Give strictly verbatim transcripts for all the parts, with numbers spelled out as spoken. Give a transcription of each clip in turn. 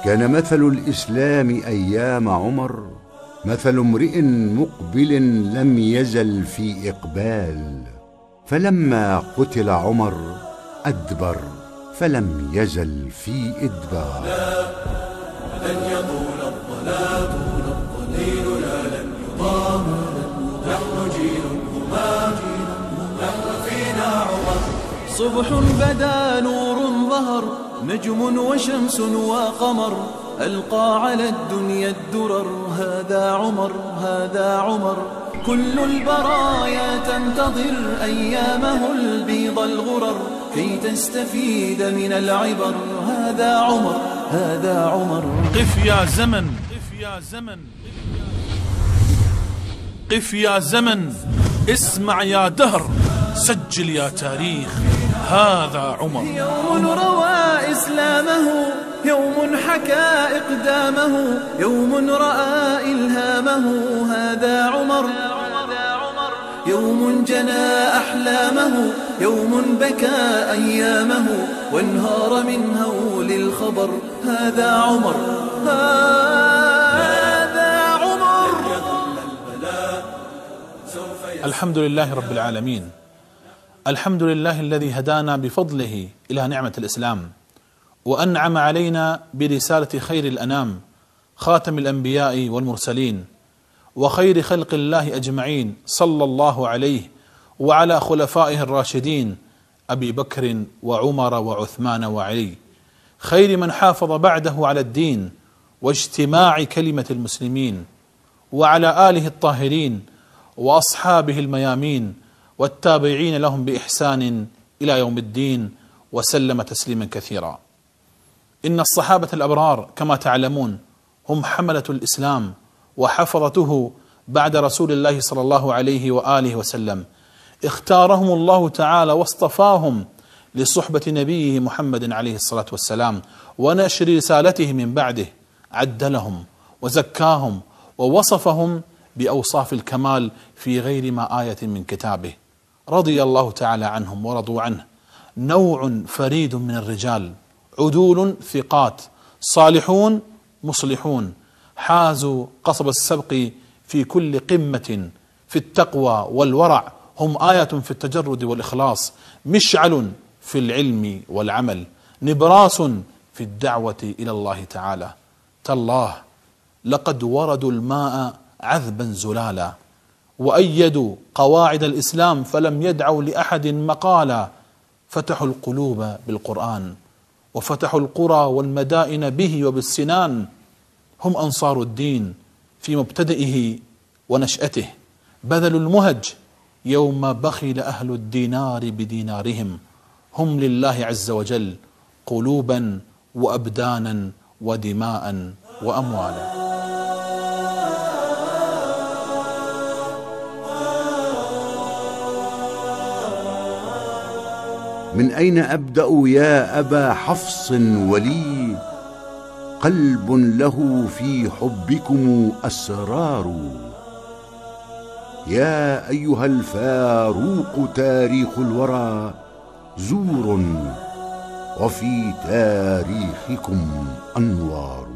كان مثل الإسلام أيام عمر مثل امرئ مقبل لم يزل في إقبال، فلما قتل عمر أدبر فلم يزل في إدبار. لن يطول الضلال الضليل لا لن يضام، نحن جيل همام، نحن فينا عمر. صبح بدا نور ظهر، نجم وشمس وقمر، ألقى على الدنيا الدرر. هذا عمر هذا عمر، كل البرايا تنتظر أيامه البيض الغرر، كي تستفيد من العبر. هذا عمر هذا عمر. قف يا زمن قف يا زمن قف يا زمن، اسمع يا دهر، سجل يا تاريخ. هذا عمر. يوم روى إسلامه، يوم حكى إقدامه، يوم رأى إلهامه. هذا عمر. يوم جنى أحلامه، يوم بكى أيامه، وانهار من هول الخبر. هذا عمر هذا عمر. الحمد لله رب العالمين، الحمد لله الذي هدانا بفضله إلى نعمة الإسلام، وأنعم علينا برسالة خير الأنام، خاتم الأنبياء والمرسلين، وخير خلق الله أجمعين، صلى الله عليه وعلى خلفائه الراشدين أبي بكر وعمر وعثمان وعلي، خير من حافظ بعده على الدين واجتماع كلمة المسلمين، وعلى آله الطاهرين وأصحابه الميامين والتابعين لهم بإحسان إلى يوم الدين، وسلم تسليما كثيرا. إن الصحابة الأبرار كما تعلمون هم حملة الإسلام وحفظته بعد رسول الله صلى الله عليه وآله وسلم، اختارهم الله تعالى واصطفاهم لصحبة نبيه محمد عليه الصلاة والسلام ونشر رسالته من بعده، عدلهم وزكاهم ووصفهم بأوصاف الكمال في غير ما آية من كتابه. رضي الله تعالى عنهم ورضوا عنه، نوع فريد من الرجال، عدول ثقات، صالحون مصلحون، حازوا قصب السبق في كل قمة في التقوى والورع، هم آية في التجرد والإخلاص، مشعل في العلم والعمل، نبراس في الدعوة إلى الله تعالى. تالله لقد وردوا الماء عذبا زلالا، وأيدوا قواعد الإسلام فلم يدعوا لأحد مقالا، فتحوا القلوب بالقرآن وفتحوا القرى والمدائن به وبالسنان. هم أنصار الدين في مبتدئه ونشأته، بذلوا المهج يوم بخل أهل الدينار بدينارهم. هم لله عز وجل قلوبا وأبدانا ودماء وأموالا. من أين أبدأ يا أبا حفص ولي قلب له في حبكم أسرار؟ يا أيها الفاروق تاريخ الورى زور، وفي تاريخكم أنوار.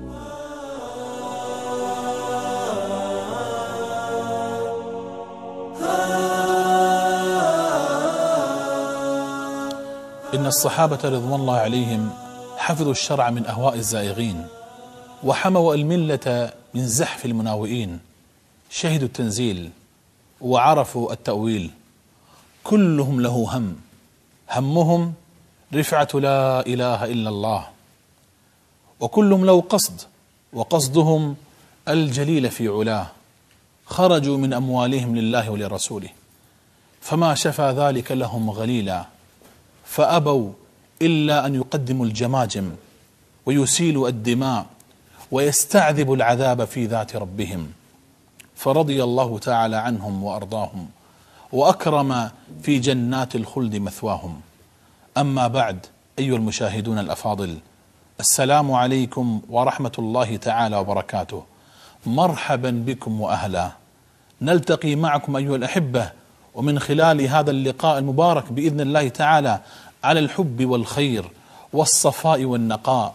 إن الصحابة رضوان الله عليهم حفظوا الشرع من أهواء الزائغين، وحموا الملة من زحف المناوئين، شهدوا التنزيل وعرفوا التأويل. كلهم له هم، همهم رفعة لا إله إلا الله، وكلهم له قصد، وقصدهم الجليل في علاه. خرجوا من أموالهم لله ولرسوله، فما شفى ذلك لهم غليلا، فأبوا إلا أن يقدموا الجماجم ويسيلوا الدماء ويستعذبوا العذاب في ذات ربهم. فرضي الله تعالى عنهم وأرضاهم، وأكرم في جنات الخلد مثواهم. أما بعد، أيها المشاهدون الأفاضل، السلام عليكم ورحمة الله تعالى وبركاته. مرحبا بكم وأهلا. نلتقي معكم أيها الأحبة، ومن خلال هذا اللقاء المبارك بإذن الله تعالى على الحب والخير والصفاء والنقاء،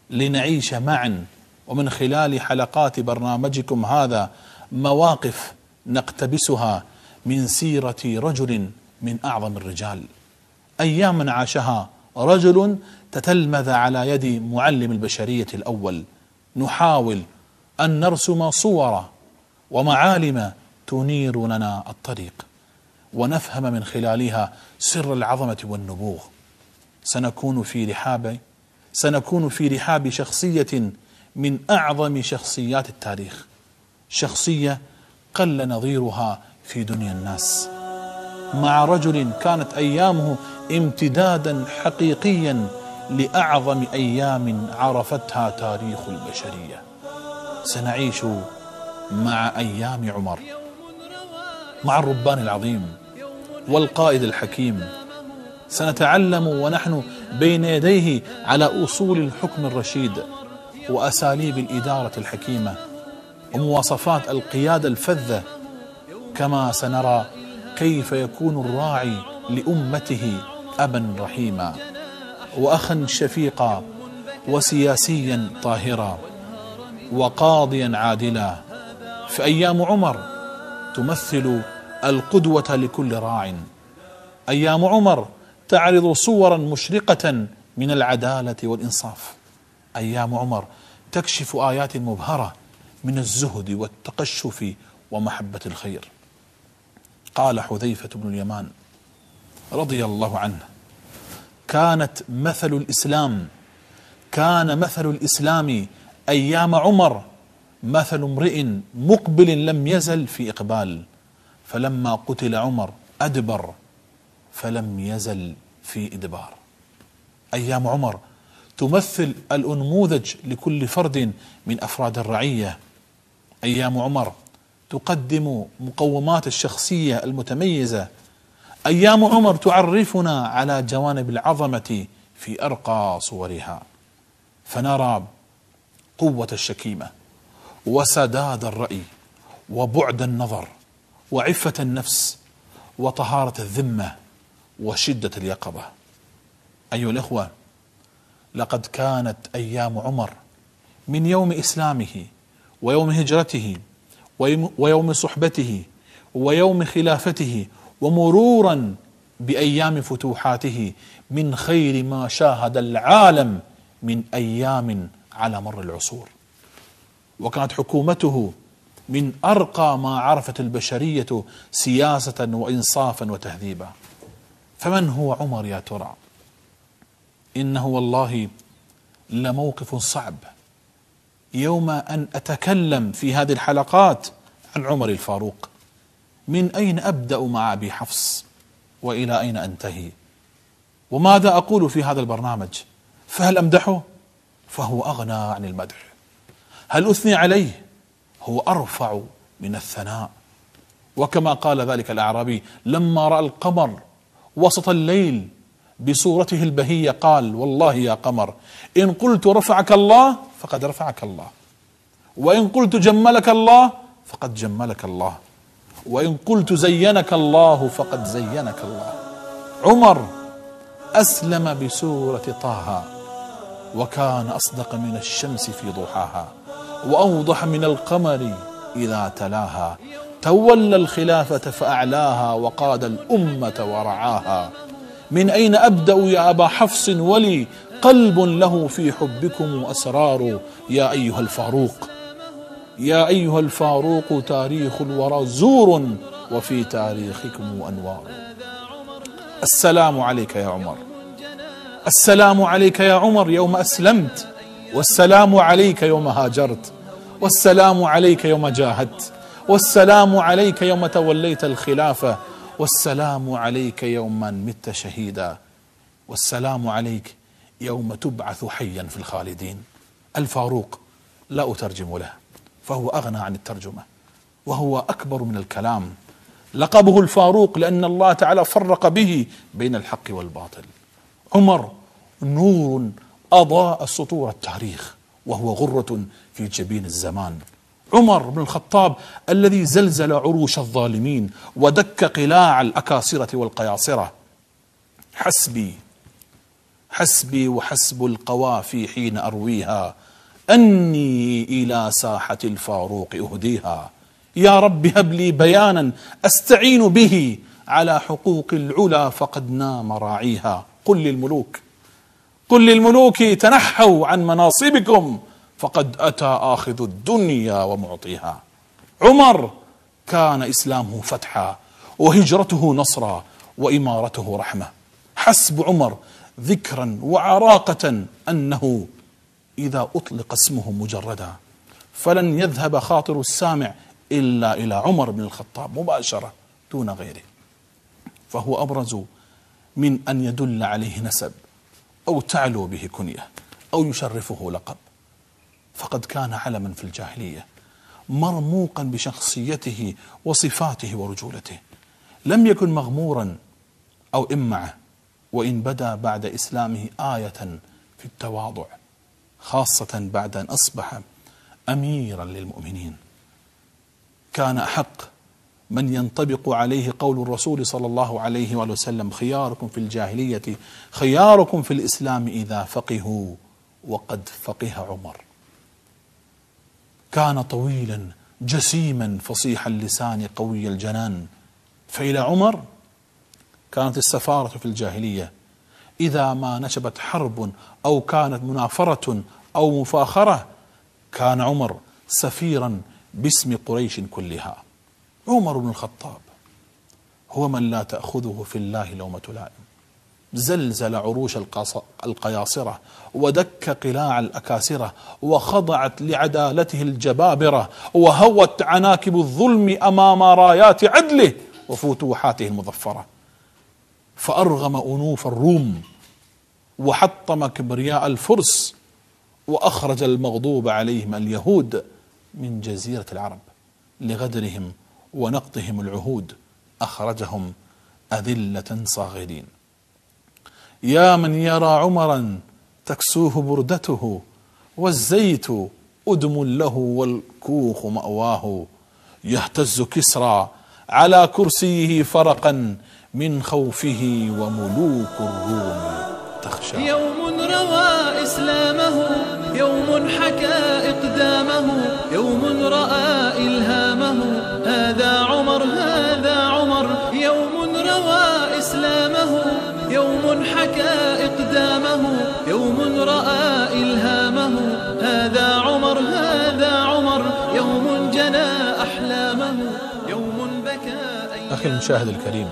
لنعيش معا ومن خلال حلقات برنامجكم هذا مواقف نقتبسها من سيرة رجل من أعظم الرجال، أيام عاشها رجل تتلمذ على يد معلم البشرية الأول. نحاول أن نرسم صور ومعالم تنير لنا الطريق ونفهم من خلالها سر العظمة والنبوغ. سنكون في رحاب سنكون في رحاب شخصية من أعظم شخصيات التاريخ، شخصية قل نظيرها في دنيا الناس، مع رجل كانت أيامه امتدادا حقيقيا لأعظم أيام عرفتها تاريخ البشرية. سنعيش مع أيام عمر، مع الربان العظيم والقائد الحكيم. سنتعلم ونحن بين يديه على أصول الحكم الرشيد وأساليب الإدارة الحكيمة ومواصفات القيادة الفذة، كما سنرى كيف يكون الراعي لأمته أبا رحيما وأخا شفيقا وسياسيا طاهرا وقاضيا عادلا. فأيام عمر تمثل القدوة لكل راع. أيام عمر تعرض صورا مشرقة من العدالة والإنصاف. أيام عمر تكشف آيات مبهرة من الزهد والتقشف ومحبة الخير. قال حذيفة بن اليمان رضي الله عنه: كانت مثل الإسلام كان مثل الإسلام أيام عمر مثل امرئ مقبل لم يزل في إقبال، فلما قتل عمر أدبر فلم يزل في إدبار. أيام عمر تمثل الأنموذج لكل فرد من أفراد الرعية. أيام عمر تقدم مقومات الشخصية المتميزة. أيام عمر تعرفنا على جوانب العظمة في أرقى صورها، فنرى قوة الشكيمة وسداد الرأي وبعد النظر وعفة النفس وطهارة الذمة وشدة اليقظة. أيها الإخوة، لقد كانت أيام عمر من يوم إسلامه ويوم هجرته ويوم صحبته ويوم خلافته ومرورا بأيام فتوحاته من خير ما شاهد العالم من أيام على مر العصور. وكانت حكومته من أرقى ما عرفت البشرية سياسة وإنصافا وتهذيبا. فمن هو عمر يا ترى؟ إنه والله لموقف صعب يوم أن أتكلم في هذه الحلقات عن عمر الفاروق. من أين أبدأ مع أبي حفص وإلى أين أنتهي؟ وماذا أقول في هذا البرنامج؟ فهل أمدحه؟ فهو أغنى عن المدح. هل أثني عليه؟ هو أرفع من الثناء. وكما قال ذلك الأعرابي لما رأى القمر وسط الليل بصورته البهية قال: والله يا قمر إن قلت رفعك الله فقد رفعك الله، وإن قلت جملك الله فقد جملك الله، وإن قلت زينك الله فقد زينك الله. عمر أسلم بسورة طه، وكان أصدق من الشمس في ضحاها، وأوضح من القمر إذا تلاها. تولى الخلافة فأعلاها، وقاد الأمة ورعاها. من أين أبدأ يا أبا حفص ولي قلب له في حبكم أسرار؟ يا أيها الفاروق يا أيها الفاروق تاريخ الورى زور، وفي تاريخكم أنوار. السلام عليك يا عمر، السلام عليك يا عمر يوم أسلمت، والسلام عليك يوم هاجرت، والسلام عليك يوم جاهدت، والسلام عليك يوم توليت الخلافة، والسلام عليك يوم مت شهيدا، والسلام عليك يوم تبعث حيا في الخالدين. الفاروق لا أترجم له، فهو أغنى عن الترجمة، وهو أكبر من الكلام. لقبه الفاروق لأن الله تعالى فرق به بين الحق والباطل. عمر نور أضاء سطور التاريخ، وهو غرة في جبين الزمان. عمر بن الخطاب الذي زلزل عروش الظالمين ودك قلاع الأكاسرة والقياصرة. حسبي حسبي وحسب القوافي حين أرويها أني إلى ساحة الفاروق أهديها. يا رب هب لي بيانا أستعين به على حقوق العلا فقد نام راعيها. قل للملوك قل للملوك تنحوا عن مناصبكم فقد أتى آخذ الدنيا ومعطيها. عمر كان إسلامه فتحا وهجرته نصرا وإمارته رحمة. حسب عمر ذكرا وعراقة أنه إذا أطلق اسمه مجردا فلن يذهب خاطر السامع إلا إلى عمر بن الخطاب مباشرة دون غيره، فهو أبرز من أن يدل عليه نسب أو تعلو به كنية أو يشرفه لقب، فقد كان علما في الجاهلية مرموقا بشخصيته وصفاته ورجولته. لم يكن مغمورا أو إمعة، وإن بدا بعد إسلامه آية في التواضع، خاصة بعد أن أصبح أميرا للمؤمنين. كان أحق من ينطبق عليه قول الرسول صلى الله عليه وآله وسلم: خياركم في الجاهلية خياركم في الإسلام إذا فقهوا، وقد فقه عمر. كان طويلا جسيما فصيح اللسان قوي الجنان، فإلى عمر كانت السفارة في الجاهلية إذا ما نشبت حرب أو كانت منافرة أو مفاخرة كان عمر سفيرا باسم قريش كلها. عمر بن الخطاب هو من لا تأخذه في الله لومة لائم، زلزل عروش القياصرة ودك قلاع الأكاسرة وخضعت لعدالته الجبابرة وهوت عناكب الظلم أمام رايات عدله وفتوحاته المظفرة، فأرغم أنوف الروم وحطم كبرياء الفرس وأخرج المغضوب عليهم اليهود من جزيرة العرب لغدرهم ونقضهم العهود، أخرجهم أذلة صاغرين. يا من يرى عمرا تكسوه بردته والزيت أدم له والكوخ مأواه، يهتز كسرى على كرسيه فرقا من خوفه وملوك الروم تخشى. يوم روى إسلامه، يوم حكى إقدامه، يوم رأى إلهامه، هذا عمر هذا عمر. يوم روى إسلامه، يوم حكى إقدامه، يوم رأى إلهامه، هذا عمر هذا عمر. يوم جنى أحلامه، يوم بكى. أخي المشاهد الكريم،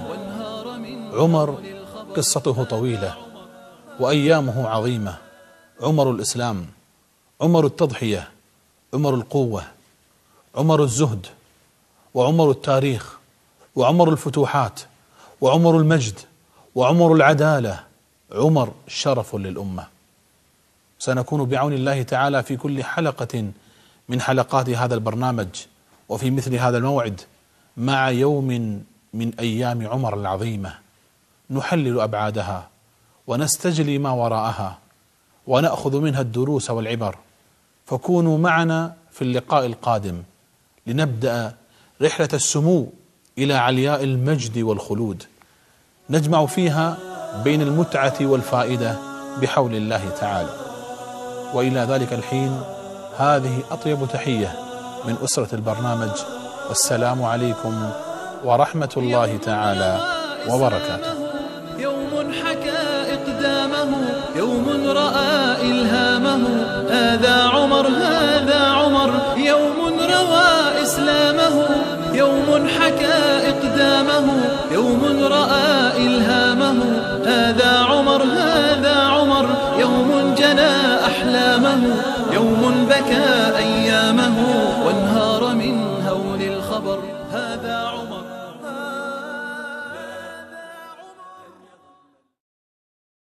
عمر قصته طويلة وأيامه عظيمة. عمر الإسلام، عمر التضحية، عمر القوة، عمر الزهد، وعمر التاريخ، وعمر الفتوحات، وعمر المجد، وعمر العدالة. عمر شرف للأمة. سنكون بعون الله تعالى في كل حلقة من حلقات هذا البرنامج وفي مثل هذا الموعد مع يوم من أيام عمر العظيمة، نحلل أبعادها ونستجلي ما وراءها ونأخذ منها الدروس والعبر. فكونوا معنا في اللقاء القادم لنبدأ رحلة السمو إلى علياء المجد والخلود، نجمع فيها بين المتعة والفائدة بحول الله تعالى. وإلى ذلك الحين هذه أطيب تحية من أسرة البرنامج، والسلام عليكم ورحمة الله تعالى وبركاته. يوم حكى إقدامه، يوم رأى إلهامه، هذا عمر هذا عمر. يوم روى إسلامه، يوم حكى إقدامه، يوم رأى إلهامه، هذا عمر هذا عمر. يوم جنى أحلامه، يوم بكى أيامه وانهار